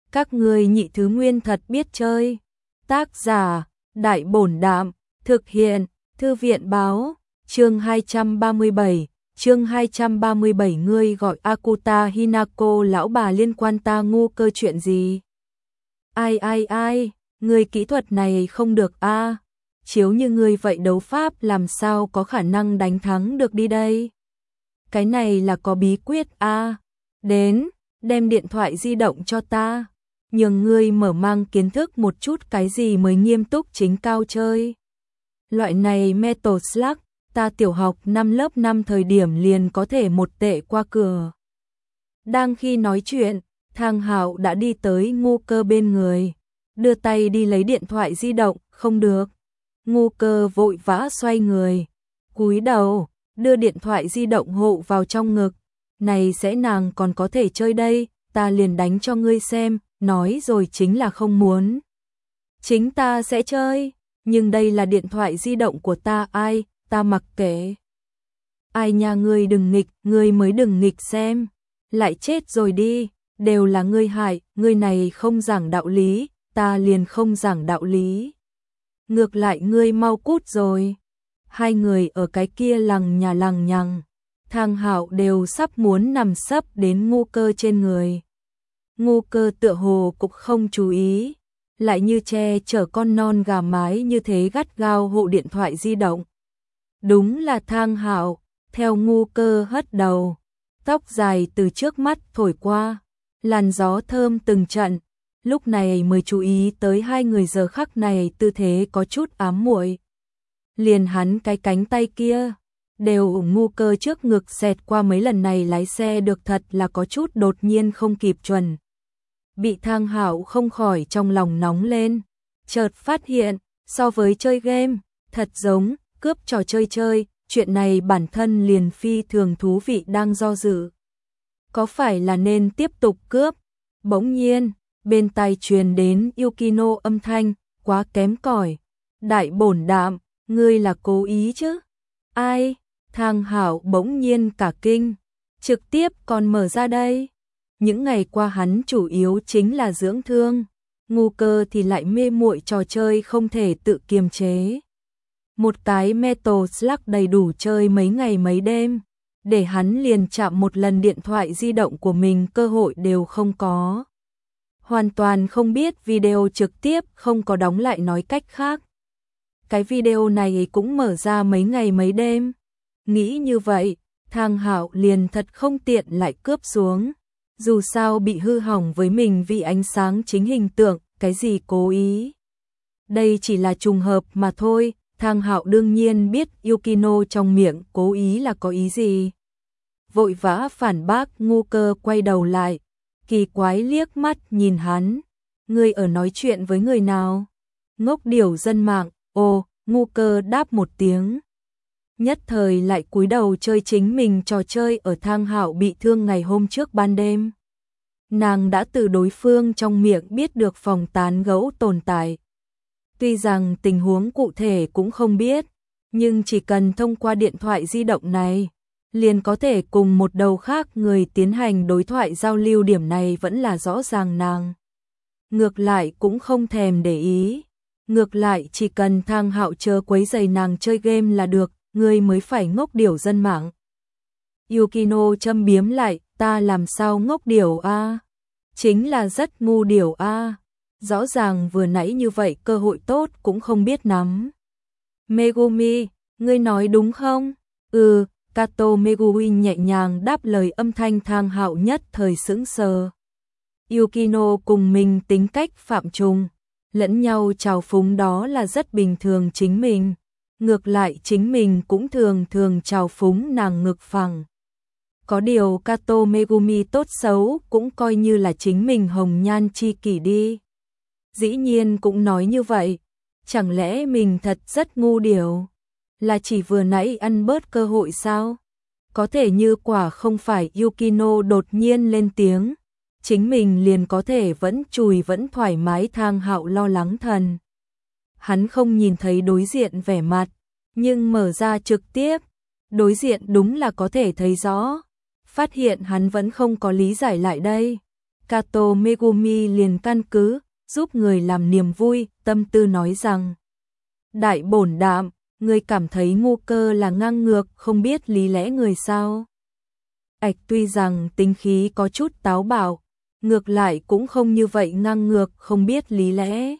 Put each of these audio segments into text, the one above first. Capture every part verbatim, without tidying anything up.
Các ngươi nhị thứ nguyên thật biết chơi. Tác giả, Đại Bổn Đạm, thực hiện, Thư viện Báo, chương hai trăm ba mươi bảy, chương hai trăm ba mươi bảy ngươi gọi Akuta Hinako lão bà liên quan ta ngu cơ chuyện gì? Ai ai ai, ngươi kỹ thuật này không được a. À. Chiếu như ngươi vậy đấu pháp làm sao có khả năng đánh thắng được đi đây? Cái này là có bí quyết a. À. Đến, đem điện thoại di động cho ta. Nhường ngươi mở mang kiến thức một chút cái gì mới nghiêm túc chính cao chơi. Loại này Metal Slug, ta tiểu học năm lớp năm thời điểm liền có thể một tệ qua cửa. Đang khi nói chuyện, Thang Hạo đã đi tới Ngu Cơ bên người, đưa tay đi lấy điện thoại di động, không được. Ngu Cơ vội vã xoay người, cúi đầu, đưa điện thoại di động hộ vào trong ngực. Này sẽ nàng còn có thể chơi đây, ta liền đánh cho ngươi xem, nói rồi chính là không muốn. Chính ta sẽ chơi, nhưng đây là điện thoại di động của ta ai, ta mặc kệ. Ai nha ngươi đừng nghịch, ngươi mới đừng nghịch xem, lại chết rồi đi, đều là ngươi hại, ngươi này không giảng đạo lý, ta liền không giảng đạo lý. Ngược lại ngươi mau cút rồi. Hai người ở cái kia lằng nhà lằng nhằng, Thang Hạo đều sắp muốn nằm sấp đến Ngu Cơ trên người. Ngu Cơ tựa hồ cũng không chú ý, lại như che chở con non gà mái như thế gắt gao hộ điện thoại di động. Đúng là Thang Hạo, theo Ngu Cơ hất đầu, tóc dài từ trước mắt thổi qua, làn gió thơm từng trận, lúc này mới chú ý tới hai người giờ khắc này tư thế có chút ám muội. Liền hắn cái cánh tay kia, đều ủng Ngu Cơ trước ngực xẹt qua mấy lần này lái xe được thật là có chút đột nhiên không kịp chuẩn. Bị Thang Hạo không khỏi trong lòng nóng lên, chợt phát hiện, so với chơi game, thật giống, cướp trò chơi chơi, chuyện này bản thân liền phi thường thú vị đang do dự. Có phải là nên tiếp tục cướp? Bỗng nhiên, bên tai truyền đến Yukino âm thanh, quá kém cỏi. Đại Bổn Đạm, ngươi là cố ý chứ? Ai? Thang Hạo bỗng nhiên cả kinh, trực tiếp còn mở ra đây. Những ngày qua hắn chủ yếu chính là dưỡng thương, Ngu Cơ thì lại mê muội trò chơi không thể tự kiềm chế. Một cái Metal Slug đầy đủ chơi mấy ngày mấy đêm, để hắn liền chạm một lần điện thoại di động của mình cơ hội đều không có. Hoàn toàn không biết video trực tiếp không có đóng lại nói cách khác. Cái video này cũng mở ra mấy ngày mấy đêm. Nghĩ như vậy, Thang Hạo liền thật không tiện lại cướp xuống. Dù sao bị hư hỏng với mình vì ánh sáng chính hình tượng, cái gì cố ý. Đây chỉ là trùng hợp mà thôi, Thang Hạo đương nhiên biết Yukino trong miệng cố ý là có ý gì. Vội vã phản bác. Ngu Cơ quay đầu lại, kỳ quái liếc mắt nhìn hắn. Ngươi ở nói chuyện với người nào? Ngốc điểu dân mạng. Ồ, Ngu Cơ đáp một tiếng. Nhất thời lại cúi đầu chơi chính mình trò chơi ở Thang Hạo bị thương ngày hôm trước ban đêm. Nàng đã từ đối phương trong miệng biết được phòng tán gẫu tồn tại. Tuy rằng tình huống cụ thể cũng không biết, nhưng chỉ cần thông qua điện thoại di động này, liền có thể cùng một đầu khác người tiến hành đối thoại giao lưu, điểm này vẫn là rõ ràng nàng. Ngược lại cũng không thèm để ý. Ngược lại chỉ cần Thang Hạo chớ quấy rầy nàng chơi game là được, ngươi mới phải ngốc điểu dân mạng. Yukino châm biếm lại, ta làm sao ngốc điểu a? À? Chính là rất ngu điểu a. À? Rõ ràng vừa nãy như vậy cơ hội tốt cũng không biết nắm. Megumi, ngươi nói đúng không? Ừ, Kato Megumi nhẹ nhàng đáp lời, âm thanh Thang Hạo nhất thời sững sờ. Yukino cùng mình tính cách phạm trùng, lẫn nhau trào phúng đó là rất bình thường chính mình. Ngược lại chính mình cũng thường thường trào phúng nàng ngực phẳng. Có điều Kato Megumi tốt xấu cũng coi như là chính mình hồng nhan chi kỷ đi. Dĩ nhiên cũng nói như vậy. Chẳng lẽ mình thật rất ngu điểu? Là chỉ vừa nãy ăn bớt cơ hội sao? Có thể như quả không phải Yukino đột nhiên lên tiếng, chính mình liền có thể vẫn chùi vẫn thoải mái. Thang Hạo lo lắng thần. Hắn không nhìn thấy đối diện vẻ mặt, nhưng mở ra trực tiếp, đối diện đúng là có thể thấy rõ. Phát hiện hắn vẫn không có lý giải lại đây. Kato Megumi liền căn cứ, giúp người làm niềm vui, tâm tư nói rằng: Đại bổn đạm, người cảm thấy ngu cơ là ngang ngược, không biết lý lẽ người sao? Ảch tuy rằng tính khí có chút táo bạo, ngược lại cũng không như vậy ngang ngược, không biết lý lẽ.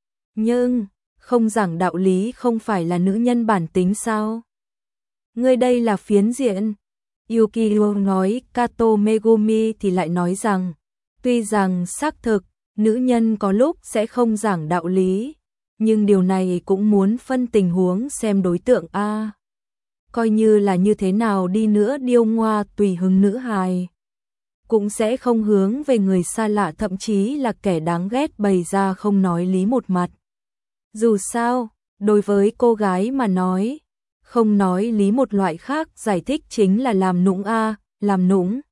Nhưng, không giảng đạo lý không phải là nữ nhân bản tính sao? Ngươi đây là phiến diện. Yukio nói, Kato Megumi thì lại nói rằng, tuy rằng xác thực, nữ nhân có lúc sẽ không giảng đạo lý, nhưng điều này cũng muốn phân tình huống xem đối tượng a. Coi như là như thế nào đi nữa điêu ngoa tùy hứng nữ hài, cũng sẽ không hướng về người xa lạ, thậm chí là kẻ đáng ghét bày ra không nói lý một mặt. Dù sao, đối với cô gái mà nói, không nói lý một loại khác giải thích chính là làm nũng a, làm nũng.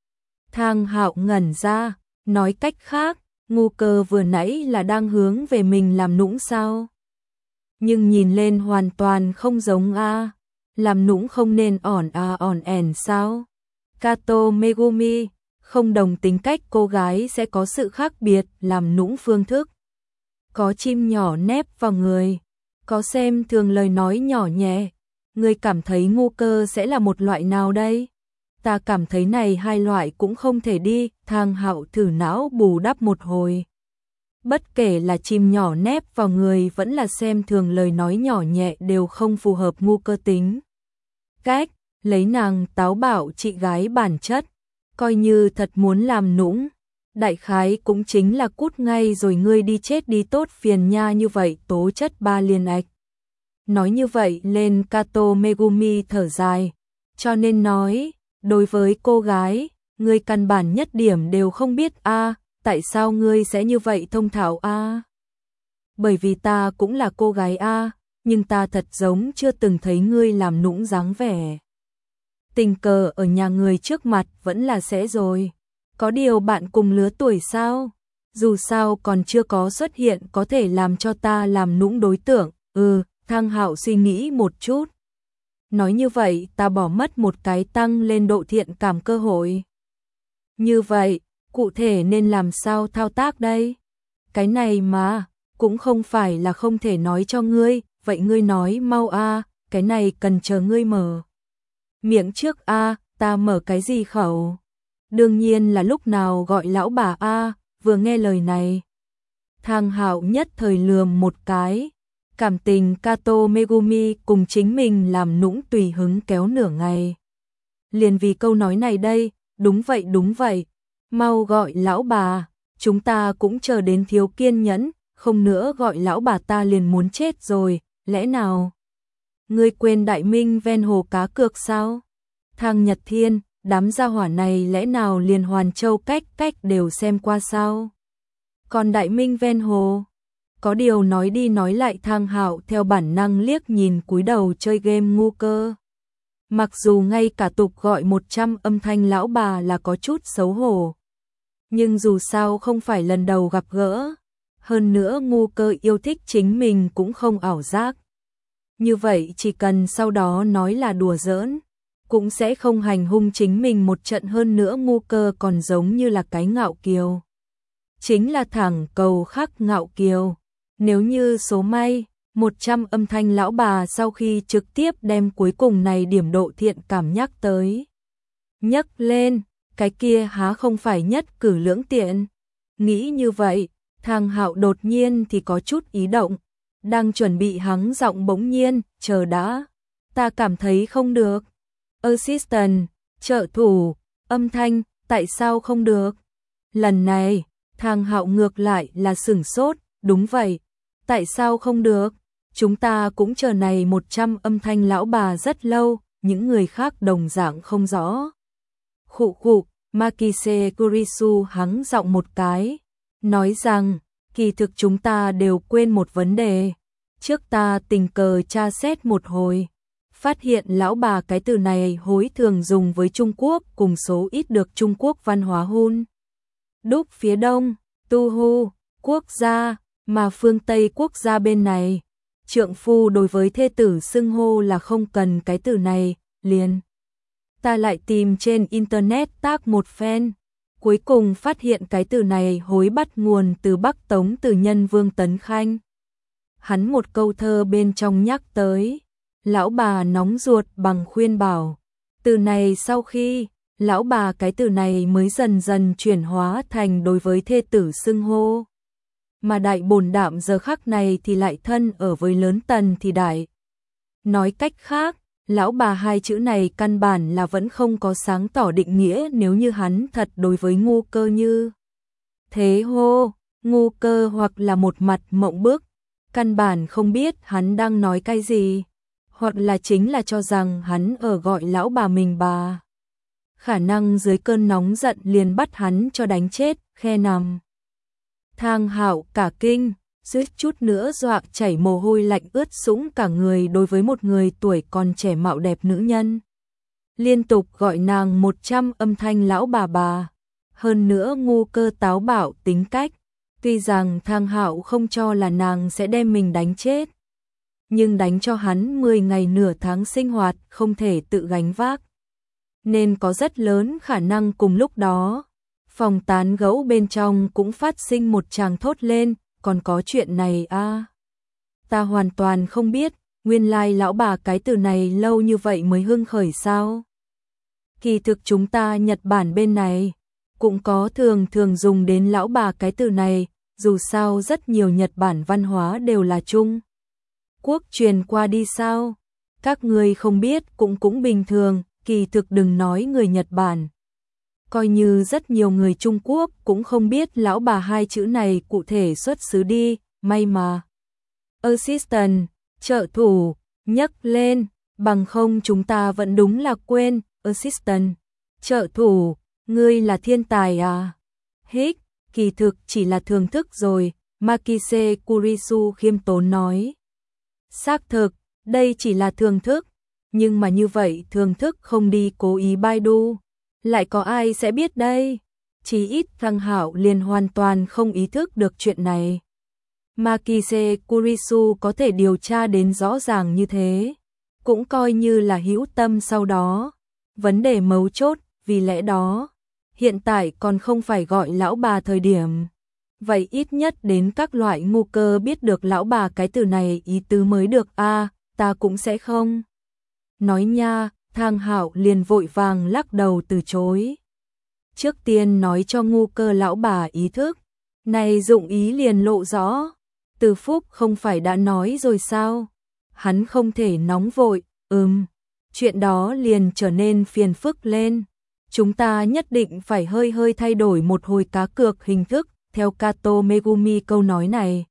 Thang Hạo ngẩn ra, nói cách khác, ngu cơ vừa nãy là đang hướng về mình làm nũng sao? Nhưng nhìn lên hoàn toàn không giống a, làm nũng không nên ỏn a ỏn ẻn sao? Kato Megumi, không đồng tính cách cô gái sẽ có sự khác biệt làm nũng phương thức. Có chim nhỏ nép vào người, có xem thường lời nói nhỏ nhẹ. Người cảm thấy ngu cơ sẽ là một loại nào đây? Ta cảm thấy này hai loại cũng không thể đi. Thang Hạo thử não bù đắp một hồi. Bất kể là chim nhỏ nép vào người vẫn là xem thường lời nói nhỏ nhẹ đều không phù hợp ngu cơ tính. Cách, lấy nàng táo bạo chị gái bản chất, coi như thật muốn làm nũng, đại khái cũng chính là cút ngay rồi ngươi đi chết đi tốt phiền nha, như vậy tố chất ba liên ạch. Nói như vậy lên Kato Megumi thở dài, cho nên nói, đối với cô gái, ngươi căn bản nhất điểm đều không biết a, à, tại sao ngươi sẽ như vậy thông thạo a? À? Bởi vì ta cũng là cô gái a, à, nhưng ta thật giống chưa từng thấy ngươi làm nũng dáng vẻ. Tình cờ ở nhà người trước mặt vẫn là sẽ rồi. Có điều bạn cùng lứa tuổi sao? Dù sao còn chưa có xuất hiện có thể làm cho ta làm nũng đối tượng. Ừ, Thang Hạo suy nghĩ một chút. Nói như vậy ta bỏ mất một cái tăng lên độ thiện cảm cơ hội. Như vậy, cụ thể nên làm sao thao tác đây? Cái này mà, cũng không phải là không thể nói cho ngươi, vậy ngươi nói mau a, à, cái này cần chờ ngươi mở miệng trước a, à, ta mở cái gì khẩu? Đương nhiên là lúc nào gọi lão bà a, à, vừa nghe lời này. Thang Hạo nhất thời lườm một cái, cảm tình Kato Megumi cùng chính mình làm nũng tùy hứng kéo nửa ngày. Liền vì câu nói này đây, đúng vậy đúng vậy, mau gọi lão bà, chúng ta cũng chờ đến thiếu kiên nhẫn, không nữa gọi lão bà ta liền muốn chết rồi, lẽ nào? Ngươi quên Đại Minh ven hồ cá cược sao? Thang Nhật Thiên, đám gia hỏa này lẽ nào liền Hoàn Châu cách cách đều xem qua sao? Còn Đại Minh ven hồ, có điều nói đi nói lại Thang Hạo theo bản năng liếc nhìn cúi đầu chơi game ngu cơ. Mặc dù ngay cả tục gọi một trăm âm thanh lão bà là có chút xấu hổ, nhưng dù sao không phải lần đầu gặp gỡ, hơn nữa ngu cơ yêu thích chính mình cũng không ảo giác. Như vậy chỉ cần sau đó nói là đùa giỡn, cũng sẽ không hành hung chính mình một trận, hơn nữa ngu cơ còn giống như là cái ngạo kiều. Chính là thẳng cầu khắc ngạo kiều. Nếu như số may, một trăm âm thanh lão bà sau khi trực tiếp đem cuối cùng này điểm độ thiện cảm nhắc tới. Nhắc lên, cái kia há không phải nhất cử lưỡng tiện. Nghĩ như vậy, Thang Hạo đột nhiên thì có chút ý động. Đang chuẩn bị hắng giọng bỗng nhiên, chờ đã. Ta cảm thấy không được. Assistant, trợ thủ, âm thanh, tại sao không được? Lần này, Thang Hạo ngược lại là sửng sốt, đúng vậy. Tại sao không được? Chúng ta cũng chờ này một trăm âm thanh lão bà rất lâu, những người khác đồng dạng không rõ. Khụ khụ, Makise Kurisu hắng giọng một cái, nói rằng, kỳ thực chúng ta đều quên một vấn đề. Trước ta tình cờ tra xét một hồi, phát hiện lão bà cái từ này hối thường dùng với Trung Quốc cùng số ít được Trung Quốc văn hóa hun đúc phía đông, tu hu, quốc gia, mà phương Tây quốc gia bên này, trượng phu đối với thê tử xưng hô là không cần cái từ này, liền. Ta lại tìm trên internet tác một phen, cuối cùng phát hiện cái từ này hối bắt nguồn từ Bắc Tống từ nhân Vương Tấn Khanh. Hắn một câu thơ bên trong nhắc tới, lão bà nóng ruột bằng khuyên bảo. Từ này sau khi, lão bà cái từ này mới dần dần chuyển hóa thành đối với thê tử xưng hô. Mà Đại Bổn Đạm giờ khắc này thì lại thân ở với Lớn Tần thì đại. Nói cách khác, lão bà hai chữ này căn bản là vẫn không có sáng tỏ định nghĩa nếu như hắn thật đối với Ngu Cơ như thế hô, Ngu Cơ hoặc là một mặt mộng bức, căn bản không biết hắn đang nói cái gì, hoặc là chính là cho rằng hắn ở gọi lão bà mình bà. Khả năng dưới cơn nóng giận liền bắt hắn cho đánh chết, khe nằm. Thang Hạo cả kinh, suýt chút nữa dọa chảy mồ hôi lạnh ướt sũng cả người đối với một người tuổi còn trẻ mạo đẹp nữ nhân. Liên tục gọi nàng một trăm âm thanh lão bà bà. Hơn nữa Ngu Cơ táo bạo tính cách, tuy rằng Thang Hạo không cho là nàng sẽ đem mình đánh chết, nhưng đánh cho hắn mười ngày nửa tháng sinh hoạt không thể tự gánh vác. Nên có rất lớn khả năng cùng lúc đó, phòng tán gẫu bên trong cũng phát sinh một tràng thốt lên, còn có chuyện này a à? Ta hoàn toàn không biết, nguyên lai lão bà cái từ này lâu như vậy mới hưng khởi sao? Kỳ thực chúng ta Nhật Bản bên này cũng có thường thường dùng đến lão bà cái từ này, dù sao rất nhiều Nhật Bản văn hóa đều là Trung Quốc truyền qua đi sao? Các người không biết cũng cũng bình thường, kỳ thực đừng nói người Nhật Bản. Coi như rất nhiều người Trung Quốc cũng không biết lão bà hai chữ này cụ thể xuất xứ đi, may mà. Assistant, trợ thủ, nhấc lên, bằng không chúng ta vẫn đúng là quên, assistant, trợ thủ, ngươi là thiên tài à? Hích, kỳ thực chỉ là thưởng thức rồi, Makise Kurisu khiêm tốn nói. Xác thực, đây chỉ là thưởng thức, nhưng mà như vậy thưởng thức không đi cố ý Baidu, lại có ai sẽ biết đây? Chỉ ít Thang Hạo liền hoàn toàn không ý thức được chuyện này. Makise Kurisu có thể điều tra đến rõ ràng như thế, cũng coi như là hữu tâm sau đó. Vấn đề mấu chốt, vì lẽ đó, hiện tại còn không phải gọi lão bà thời điểm. Vậy ít nhất đến các loại Ngu Cơ biết được lão bà cái từ này ý tứ mới được a à, ta cũng sẽ không. Nói nha, Thang Hạo liền vội vàng lắc đầu từ chối. Trước tiên nói cho Ngu Cơ lão bà ý thức, này dụng ý liền lộ rõ. Từ Phúc không phải đã nói rồi sao? Hắn không thể nóng vội, ừm, chuyện đó liền trở nên phiền phức lên. Chúng ta nhất định phải hơi hơi thay đổi một hồi cá cược hình thức, theo Kato Megumi câu nói này.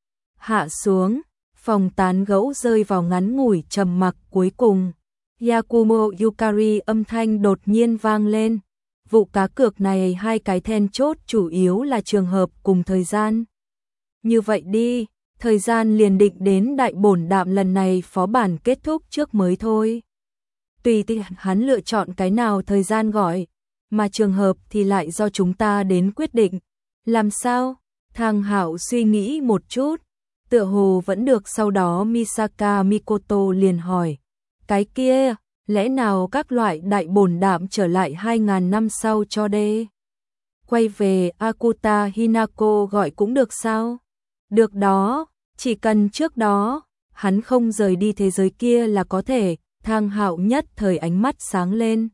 Hạ xuống, phòng tán gẫu rơi vào ngắn ngủi trầm mặc cuối cùng. Yakumo Yukari âm thanh đột nhiên vang lên. Vụ cá cược này hai cái then chốt chủ yếu là trường hợp cùng thời gian. Như vậy đi, thời gian liền định đến Đại Bổn Đạm lần này phó bản kết thúc trước mới thôi. Tùy tiện hắn lựa chọn cái nào thời gian gọi, mà trường hợp thì lại do chúng ta đến quyết định. Làm sao? Thang Hạo suy nghĩ một chút, tựa hồ vẫn được, sau đó Misaka Mikoto liền hỏi. Cái kia, lẽ nào các loại Đại Bổn Đạm trở lại hai nghìn năm sau cho đê? Quay về Akuta Hinako gọi cũng được sao? Được đó, chỉ cần trước đó, hắn không rời đi thế giới kia là có thể. Thang Hạo nhất thời ánh mắt sáng lên.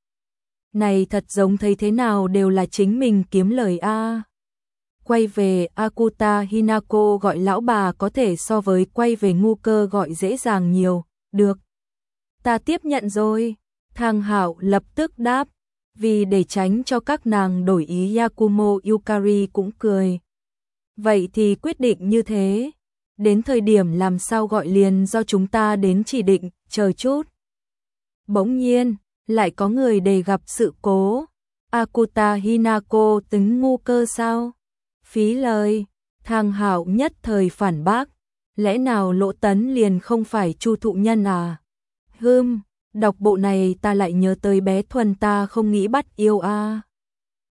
Này thật giống thấy thế nào đều là chính mình kiếm lời a. Quay về Akuta Hinako gọi lão bà có thể so với quay về Ngu Cơ gọi dễ dàng nhiều. Được, ta tiếp nhận rồi. Thang Hạo lập tức đáp. Vì để tránh cho các nàng đổi ý, Yakumo Yukari cũng cười. Vậy thì quyết định như thế. Đến thời điểm làm sao gọi liền do chúng ta đến chỉ định, chờ chút. Bỗng nhiên, lại có người đề gặp sự cố. Akuta Hinako tính Ngu Cơ sao? Phí lời. Thang Hạo nhất thời phản bác. Lẽ nào Lỗ Tấn liền không phải Chu thụ nhân à? Hừm, đọc bộ này ta lại nhớ tới bé Thuần ta không nghĩ bắt yêu a. À.